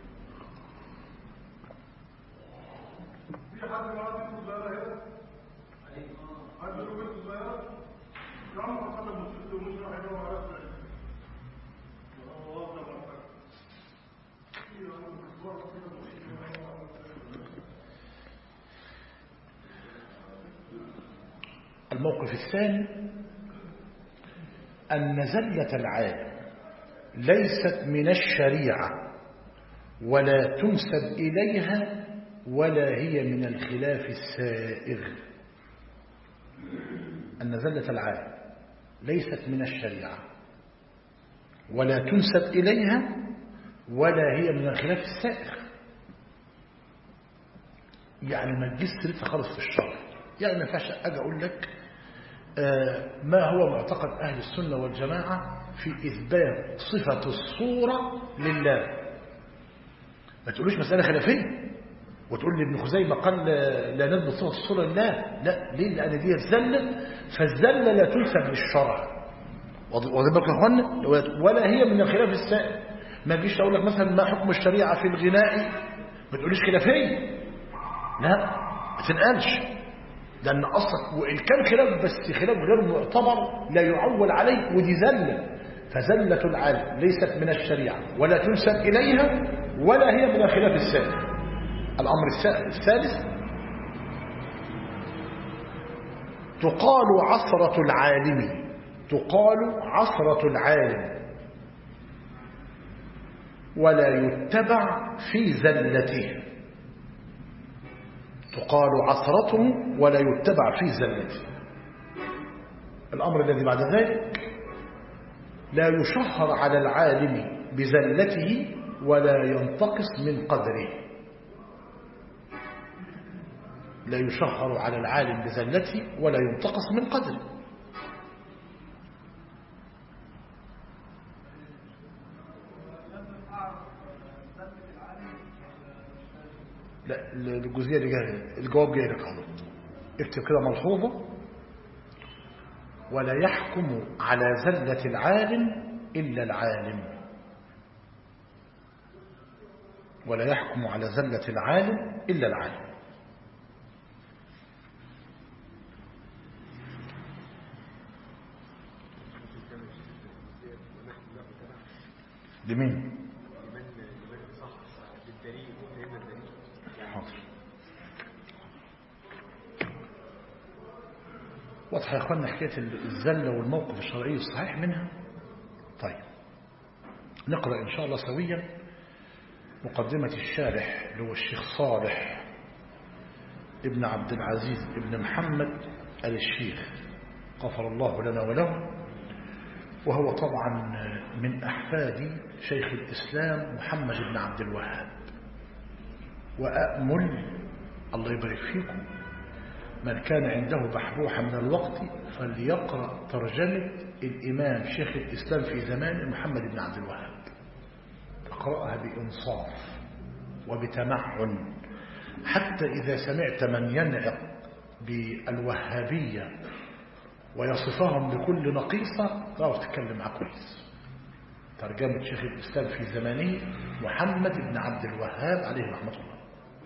الموقف الثاني أن زلة العالم ليست من الشريعة ولا تنسب إليها ولا هي من الخلاف السائغ. أن زلة العالم ليست من الشريعة ولا تنسب إليها ولا هي من الخلاف السائغ، يعني ما تجيش سيرتها خالص في الشرع. يعني ما ينفعش أجي أقول لك ما هو معتقد أهل السنة والجماعة في إثبات صفة الصورة لله. ما تقولوش مسألة خلافية وتقول لي ابن خزيمة قال لا نثبت صفة الصورة لله. لا، ليه؟ لأن دي الزلة، فالزلة لا تنسب للشرع، واضح بالك يا اخوانا؟ ولا هي من الخلاف السائغ. ما تجيش تقول لك مثلا ما حكم الشريعة في الغناء، ما تقوليش خلافية، لا ما تنقلش، لأن أصلا وإن كان خلاف بس خلاف غير معتبر لا يعول عليه، ودي زلة. فزلة العالم ليست من الشريعة ولا تنسب إليها ولا هي من الخلاف السائغ. الأمر الثالث تقال عثرة العالم، تقال عثرة العالم ولا يتبع في زلته. تقال عثرته ولا يتبع في زلته. الأمر الذي بعد ذلك: لا يشهر على العالم بزلته ولا ينتقص من قدره. لا يشهر على العالم بزلته ولا ينتقص من قدره. لا، الجزئية اللي جايه الجواب جاي لك اهو. اكتب كده ملحوظة: ولا يحكم على زلة العالم إلا العالم. ولا يحكم على زلة العالم إلا العالم. لمين؟ حاضر. واضح يا اخوانا حكايه الزله والموقف الشرعي الصحيح منها. طيب نقرا ان شاء الله سويا مقدمه الشارح اللي هو الشيخ صالح ابن عبد العزيز ابن محمد آل الشيخ غفر الله لنا وله، وهو طبعا من احفاد شيخ الاسلام محمد بن عبد الوهاب. وأأمل الله يبارك فيكم من كان عنده بحبوحة من الوقت فليقرأ ترجمة الإمام شيخ الإسلام في زمان محمد بن عبد الوهاب. اقرأها بإنصاف وبتمعن، حتى إذا سمعت من ينعق بالوهابية ويصفهم بكل نقيصة تعرف تتكلم معه كويس. ترجمة شيخ الإسلام في زمانه محمد بن عبد الوهاب عليه رحمة الله.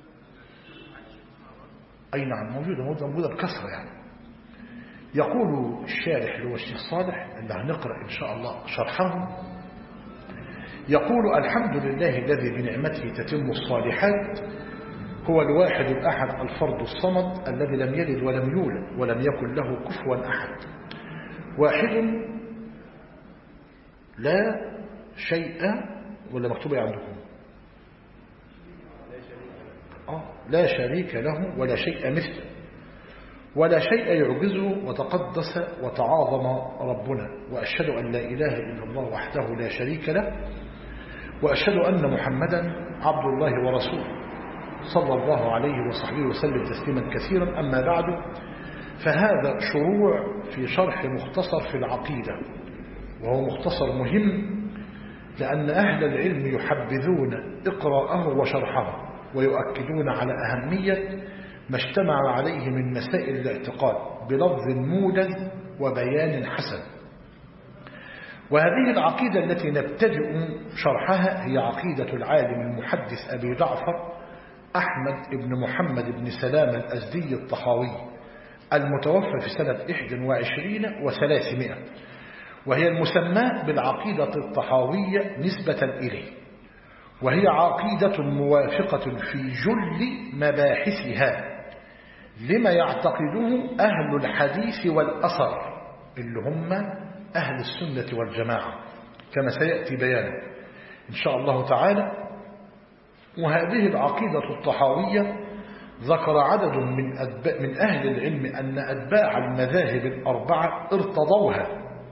أي نعم موجودة بكثرة يعني. يقول الشارح اللي هو الشيخ صالح اللي هنقرأ إن شاء الله شرحه، يقول: الحمد لله الذي بنعمته تتم الصالحات، هو الواحد الأحد الفرد الصمد الذي لم يلد ولم يولد ولم يكن له كفوا أحد، واحد لا شيء، ولا مكتوبة عندكم؟ لا شريك له ولا شيء مثله ولا شيء يعجزه، وتقدس وتعاظم ربنا. وأشهد أن لا إله إلا الله وحده لا شريك له، وأشهد أن محمدا عبد الله ورسوله صلى الله عليه وصحبه وسلم تسليما كثيرا. أما بعد، فهذا شروع في شرح مختصر في العقيدة، وهو مختصر مهم لأن أهل العلم يحبذون إقراءه وشرحه، ويؤكدون على أهمية ما اجتمع عليه من مسائل الاعتقاد بلفظ موجز وبيان حسن. وهذه العقيدة التي نبتدئ شرحها هي عقيدة العالم المحدث أبي جعفر أحمد بن محمد بن سلام الأزدي الطحاوي المتوفى في سنة 21 و300، وهي المسماة بالعقيدة الطحاوية نسبة إليه، وهي عقيدة موافقة في جل مباحثها لما يعتقده أهل الحديث والأثر اللي هم أهل السنة والجماعة كما سيأتي بيانه إن شاء الله تعالى. وهذه العقيدة الطحاوية ذكر عدد من أهل العلم أن أتباع المذاهب الأربعة ارتضوها،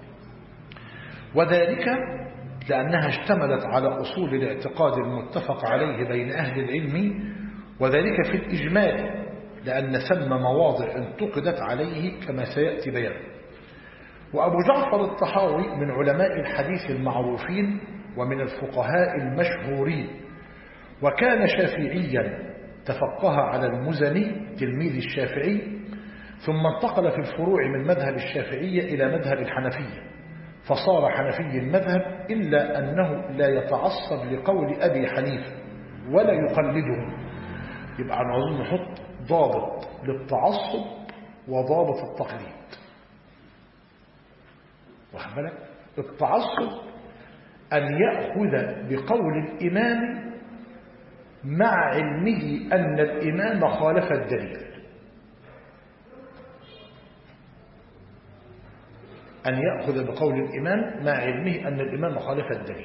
وذلك لأنها اشتملت على أصول الاعتقاد المتفق عليه بين أهل العلم، وذلك في الإجمال لأن ثم مواضع انتقدت عليه كما سيأتي بيانه. وأبو جعفر الطحاوي من علماء الحديث المعروفين ومن الفقهاء المشهورين، وكان شافعيا تفقه على المزني تلميذ الشافعي، ثم انتقل في الفروع من مذهب الشافعية إلى مذهب الحنفية، فصار حنفي المذهب، إلا أنه لا يتعصب لقول أبي حنيفة ولا يقلده. يبقى عاوزين نحط ضابط للتعصب وضابط التقليد. واخد بالك؟ التعصب أن يأخذ بقول الإمام مع علمه أن الإمام خالف الدليل، أن يأخذ بقول الإمام مع علمه أن الإمام خالف الدليل.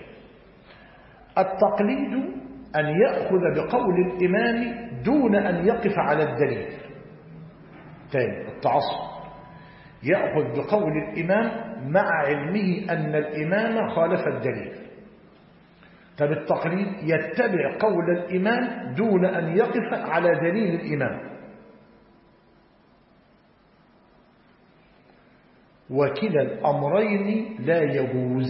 التقليد أن يأخذ بقول الإمام دون أن يقف على الدليل. ثاني التعصب يأخذ بقول الإمام مع علمه أن الإمام خالف الدليل. طب التقليد يتبع قول الإمام دون أن يقف على دليل الإمام. وكلا الأمرين لا يجوز.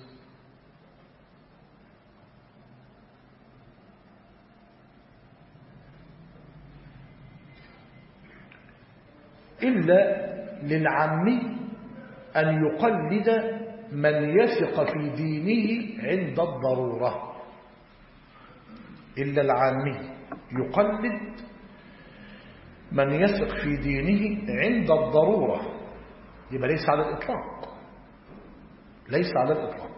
إلا للعامي أن يقلد من يثق في دينه عند الضرورة. إلا العامي يقلد من يثق في دينه عند الضرورة، يبقى ليس على الإطلاق، ليس على الإطلاق.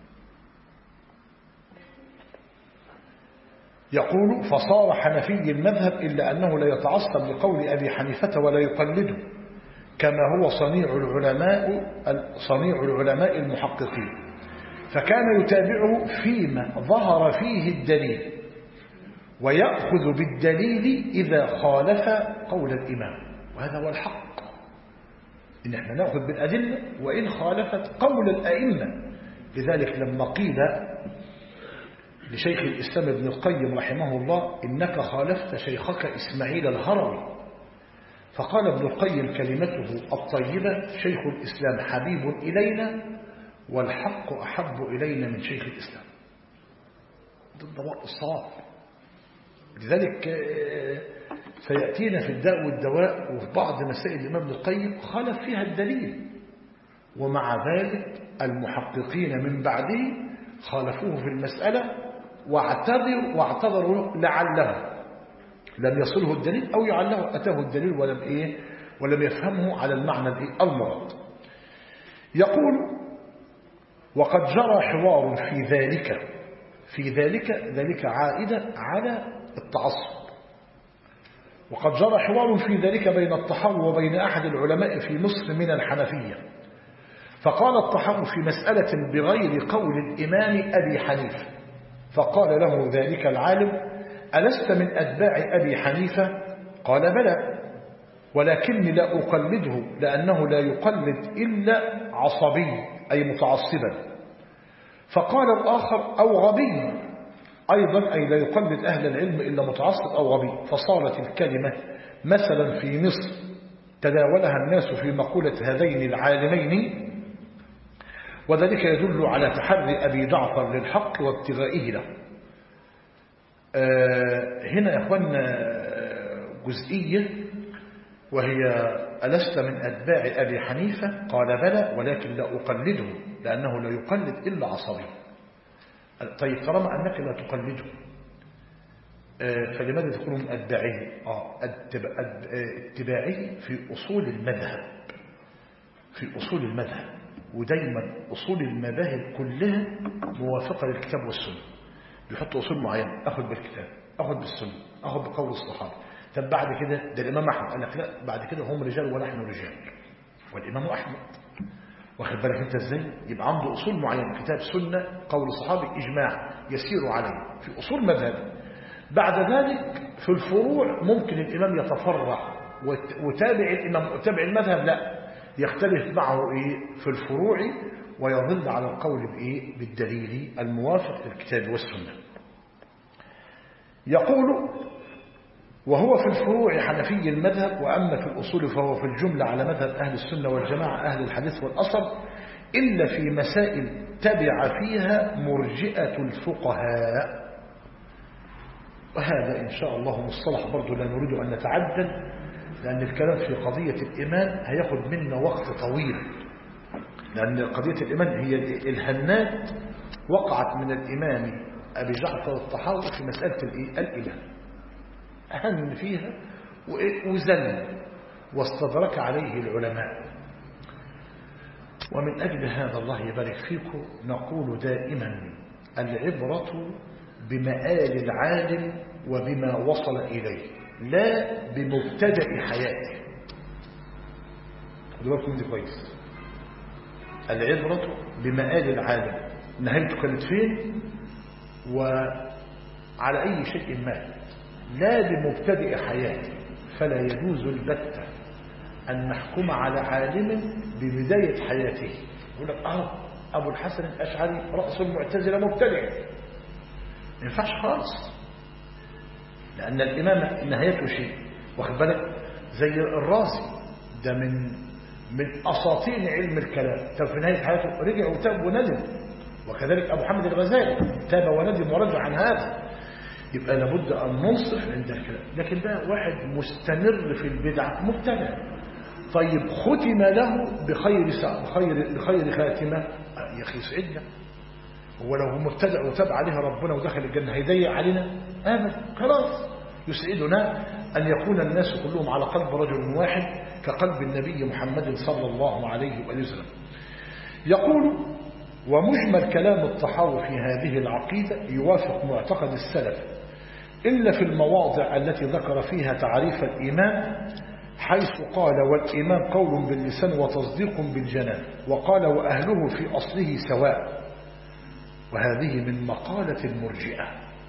يقول فصار حنفي المذهب إلا أنه لا يتعصب لقول أبي حنيفة ولا يقلده، كما هو صنيع العلماء المحققين، فكان يتابعه فيما ظهر فيه الدليل ويأخذ بالدليل إذا خالف قول الإمام. وهذا هو الحق، إن احنا نأخذ بالأدلة وإن خالفت قول الأئمة. لذلك لما قيل لشيخ الإسلام ابن القيم رحمه الله إنك خالفت شيخك إسماعيل الهروي، فقال ابن القيم كلمته الطيبة شيخ الإسلام حبيب إلينا والحق أحب إلينا من شيخ الإسلام. ضد الصواب. لذلك سيأتينا في الداء والدواء وفي بعض مسائل الإمام ابن القيم خالف فيها الدليل، ومع ذلك المحققين من بعده خالفوه في المسألة واعتذروا لعله لم يصله الدليل أو يعله أتاه الدليل ولم يفهمه على المعنى المراد. يقول وقد جرى حوار في ذلك عائدة على التعصب. وقد جرى حوار في ذلك بين الطحاوي وبين أحد العلماء في مصر من الحنفية، فقال الطحاوي في مسألة بغير قول الإمام أبي حنيفة، فقال له ذلك العالم ألست من أتباع أبي حنيفة؟ قال بلى، ولكني لا أقلده لأنه لا يقلد إلا عصبي أي متعصبا. فقال الآخر أو غبي أيضا أي لا يقلد أهل العلم إلا متعصب أو غبي. فصارت الكلمة مثلا في مصر تداولها الناس في مقولة هذين العالمين، وذلك يدل على تحري أبي جعفر للحق وابتغائه له. هنا يا أخوانا جزئية وهي ألست من أتباع أبي حنيفة؟ قال بلى، ولكن لا أقلده لأنه لا يقلد إلا عصبي. طيب طالما أنك لا تقلده فلماذا تكون من أتباعه؟ اتباعه في أصول المذهب، ودايما أصول المذاهب كلها موافقة للكتاب والسنة. بيحط أصول معينة، أخذ بالكتاب، أخذ بالسنة، أخذ بقول الصحابة. طب بعد كده ده الإمام أحمد قال لك لا، بعد كده هم رجال ونحن رجال، والإمام أحمد واخد بالك أنت إزاي؟ يبقى عنده أصول معينة، كتاب سنة قول الصحابي إجماع يسير عليه في أصول مذهبه. بعد ذلك في الفروع ممكن الإمام يتفرع وتابع المذهب لا يختلف معه في الفروع ويظل على القول بالدليل الموافق للكتاب والسنة. يقول وهو في الفروع حنفي المذهب، وأما في الأصول فهو في الجملة على مذهب أهل السنة والجماعة أهل الحديث والأصل، إلا في مسائل تبع فيها مرجئة الفقهاء. وهذا إن شاء الله مصطلح برضو لا نريد أن نتعدل، لأن الكلام في قضية الإيمان هياخد منا وقت طويل، لأن قضية الإيمان هي الهنات وقعت من الإمام أبي جعفر الطحاوي في مسألة الإله، أهن فيها وزل واستدرك عليه العلماء. ومن أجل هذا الله يبارك فيكم نقول دائما العبرة بمآل العالم وبما وصل إليه لا بمبتدأ حياته. خدوا بالكم دي كويس. العبرة بمآل العالم، نهايته كانت فين وعلى أي شيء مات، لا بمبتدئ حياته. فلا يجوز البتة أن نحكم على عالم ببداية حياته. يقول لك أبو الحسن الأشعري رأس المعتزلة مبتدع، ما ينفعش خالص، لأن الإمام نهايته شيء، واخد بالك؟ زي الرازي ده من أساطين علم الكلام، طب في نهاية حياته رجع وتاب وندم، وكذلك أبو حامد الغزالي تاب وندم ورجع عن هذا. يبقى لابد أن ننصف عند الكلام. لكن ده واحد مستمر في البدعة مبتدع، طيب ختم له بخير خاتمة، يا أخي سعدنا. هو لو مبتدع وتاب عليها ربنا ودخل الجنة هيضيق علينا؟ أبدا، خلاص. يسعدنا أن يكون الناس كلهم على قلب رجل واحد كقلب النبي محمد صلى الله عليه وسلم. يقول: ومجمل كلام الطحاوي في هذه العقيدة يوافق معتقد السلف إلا في المواضع التي ذكر فيها تعريف الإيمان، حيث قال: والإيمان قول باللسان وتصديق بالجنان، وقال: وأهله في أصله سواء، وهذه من مقالة المرجئة.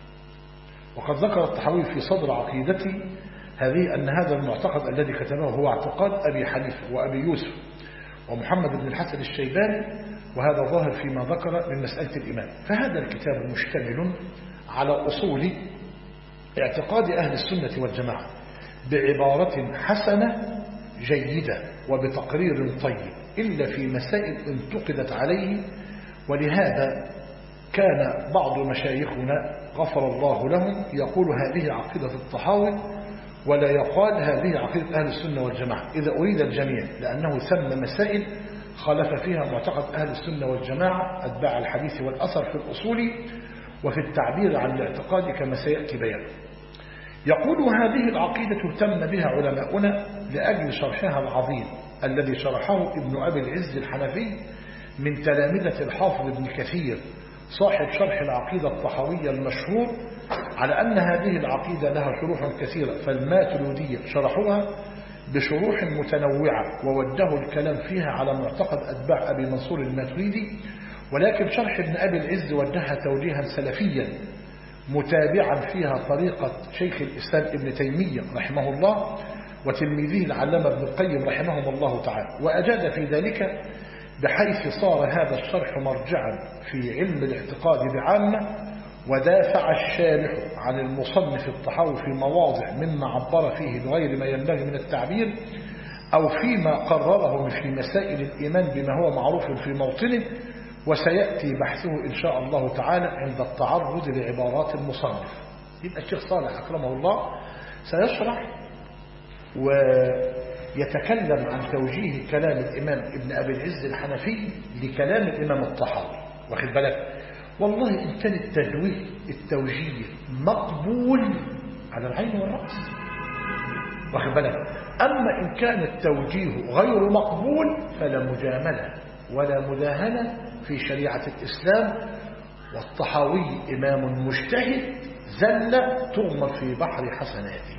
وقد ذكر الطحاوي في صدر عقيدته هذه أن هذا المعتقد الذي كتبه هو اعتقاد أبي حنيفة وأبي يوسف ومحمد بن الحسن الشيباني، وهذا ظاهر فيما ذكر من مسألة الإيمان. فهذا الكتاب مشتمل على أصول اعتقاد أهل السنة والجماعة بعبارة حسنة جيدة وبتقرير طيب، إلا في مسائل انتقدت عليه. ولهذا كان بعض مشايخنا غفر الله لهم يقول هذه عقيدة الطحاوي، ولا يقال هذه عقيدة أهل السنة والجماعة إذا أريد الجميع، لأنه ثم مسائل خالف فيها معتقد أهل السنة والجماعة أتباع الحديث والأثر في الأصول وفي التعبير عن الاعتقاد كما سيأتي بيانه. يقول: هذه العقيدة اهتم بها علماؤنا لأجل شرحها العظيم الذي شرحه ابن أبي العز الحنفي من تلامذة الحافظ ابن كثير صاحب شرح العقيدة الطحاوية المشهور، على أن هذه العقيدة لها شروح كثيرة، فالماتريدية شرحوها بشروح متنوعة ووجهوا الكلام فيها على معتقد أتباع أبي منصور الماتريدي، ولكن شرح ابن أبي العز وجهها توجيها سلفيا متابعا فيها طريقة شيخ الإسلام ابن تيمية رحمه الله وتلميذه العلامة ابن القيم رحمهم الله تعالى، وأجاد في ذلك بحيث صار هذا الشرح مرجعا في علم الاعتقاد بعامة. ودافع الشارح عن المصنف الطحاوي في مواضع مما عبر فيه بغير ما ينبغي من التعبير، أو فيما قرره في مسائل الإيمان بما هو معروف في موطنه، وسيأتي بحثه إن شاء الله تعالى عند التعرض لعبارات المصنف. يبقى الشيخ صالح أكرمه الله سيشرح ويتكلم عن توجيه كلام الإمام ابن أبي العز الحنفي لكلام الإمام الطحاوي، واخد بالك؟ والله إن كان التوجيه مقبول على العين والرأس، واخد بالك؟ أما إن كان التوجيه غير مقبول فلا مجاملة ولا مداهنة في شريعة الإسلام. والطحاوي إمام مجتهد زل تغمر في بحر حسناته.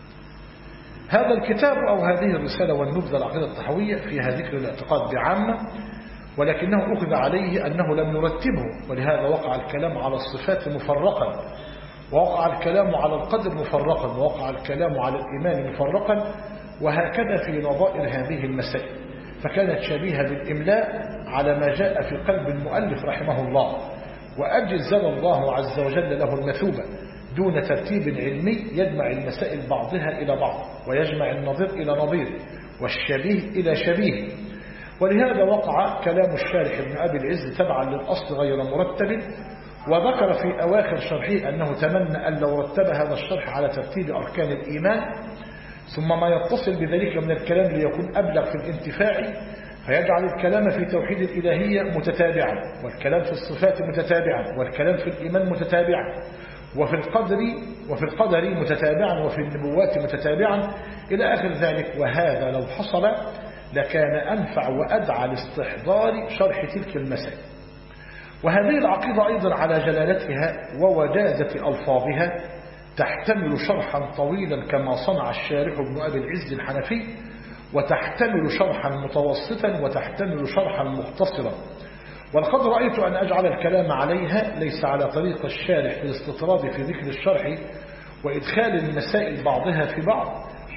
هذا الكتاب أو هذه الرسالة والنبذة العقيدة الطحاوية فيها ذكر الاعتقاد بعامة، ولكنه أخذ عليه أنه لم يرتبه، ولهذا وقع الكلام على الصفات مفرقا، ووقع الكلام على القدر مفرقا، ووقع الكلام على الإيمان مفرقا، وهكذا في نظائر هذه المسائل، فكانت شبيهة بالإملاء على ما جاء في قلب المؤلف رحمه الله، وأجزل الله عز وجل له المثوبة دون ترتيب علمي يجمع المسائل بعضها إلى بعض، ويجمع النظير إلى نظير، والشبيه إلى شبيه. ولهذا وقع كلام الشارح ابن أبي العز تبعا للأصل غير مرتب، وذكر في أواخر شرحه أنه تمنى أن لو رتب هذا الشرح على ترتيب أركان الإيمان ثم ما يتصل بذلك من الكلام ليكون أبلغ في الانتفاع، فيجعل الكلام في توحيد الإلهية متتابعا، والكلام في الصفات متتابعا، والكلام في الإيمان متتابعا، وفي القدر متتابعا، وفي النبوات متتابعا إلى آخر ذلك. وهذا لو حصل لكان أنفع وأدعى لاستحضار شرح تلك المسائل. وهذه العقيدة أيضا على جلالتها ووجازة ألفاظها تحتمل شرحا طويلا كما صنع الشارح ابن أبي العز الحنفي، وتحتمل شرحا متوسطا، وتحتمل شرحا مختصرا. ولقد رأيت أن أجعل الكلام عليها ليس على طريق الشارح في الاستطراد في ذكر الشرح وإدخال المسائل بعضها في بعض،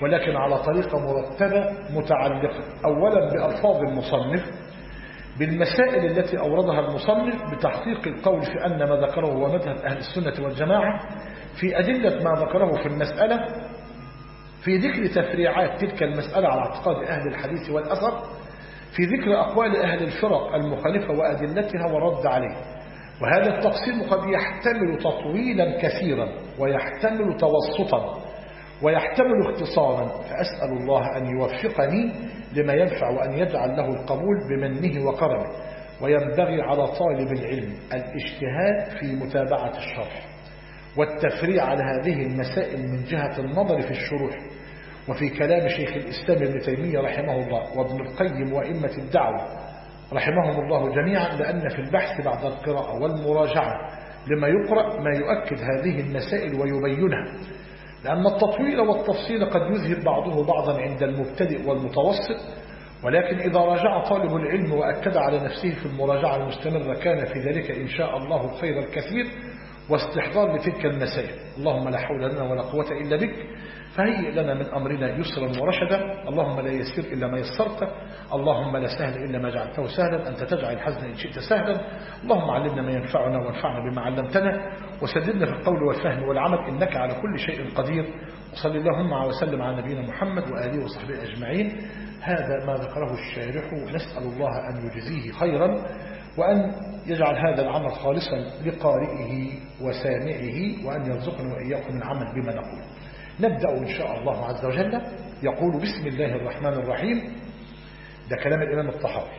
ولكن على طريقة مرتبة متعلقة أولا بألفاظ المصنف، بالمسائل التي أوردها المصنف، بتحقيق القول في أن ما ذكره هو مذهب أهل السنة والجماعة، في أدلة ما ذكره في المسألة، في ذكر تفريعات تلك المسألة على اعتقاد أهل الحديث والأثر، في ذكر أقوال أهل الفرق المخالفة وأدلتها والرد عليه. وهذا التقسيم قد يحتمل تطويلا كثيرا ويحتمل توسطا ويحتمل اختصارا، فأسأل الله أن يوفقني لما ينفع وأن يجعل له القبول بمنه وكرمه. وينبغي على طالب العلم الاجتهاد في متابعة الشرح والتفريع على هذه المسائل من جهة النظر في الشروح وفي كلام شيخ الإسلام ابن تيمية رحمه الله وابن القيم وإمة الدعوة رحمهم الله جميعا، لأن في البحث بعد القراءة والمراجعة لما يقرأ ما يؤكد هذه المسائل ويبينها، لأن التطويل والتفصيل قد يذهب بعضه بعضا عند المبتدئ والمتوسط، ولكن إذا راجع طالب العلم وأكد على نفسه في المراجعة المستمرة كان في ذلك إن شاء الله الخير الكثير واستحضار لتلك المسائل. اللهم لا حول لنا ولا قوة إلا بك، فهيئ لنا من أمرنا يسرا ورشدا. اللهم لا يسير إلا ما يسرته، اللهم لا سهل إلا ما جعلته سهلا، أنت تجعل الحزن إن شئت سهلا. اللهم علمنا ما ينفعنا وانفعنا بما علمتنا، وسددنا في القول والفهم والعمل، إنك على كل شيء قدير. وصلى اللهم وسلم على نبينا محمد وآله وصحبه أجمعين. هذا ما ذكره الشارح، نسأل الله أن يجزيه خيرا وأن يجعل هذا العمل خالصا لقارئه وسامعه، وأن يرزقنا وإياكم العمل بما نقول. نبدأ إن شاء الله عز وجل. يقول بسم الله الرحمن الرحيم، ده كلام الإمام الطحاوي.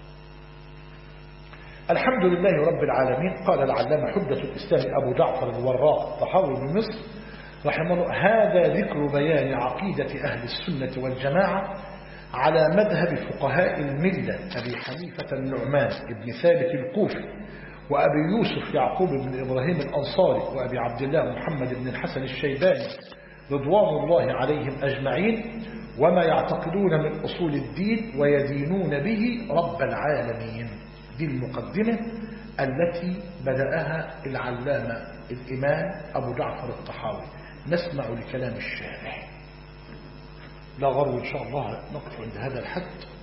الحمد لله رب العالمين. قال العلامة حجة الإسلام أبو جعفر الوراق الطحاوي من مصر رحمه الله: هذا ذكر بيان عقيدة أهل السنة والجماعة على مذهب فقهاء الملة أبي حنيفة النعمان ابن ثابت الكوفي، وأبي يوسف يعقوب بن إبراهيم الأنصاري، وأبي عبد الله محمد بن الحسن الشيباني رضوان الله عليهم أجمعين، وما يعتقدون من أصول الدين ويدينون به رب العالمين. دي المقدمة التي بدأها العلامة الإمام أبو جعفر الطحاوي. نسمع لكلام الشارح. لا غرو إن شاء الله نقف عند هذا الحد.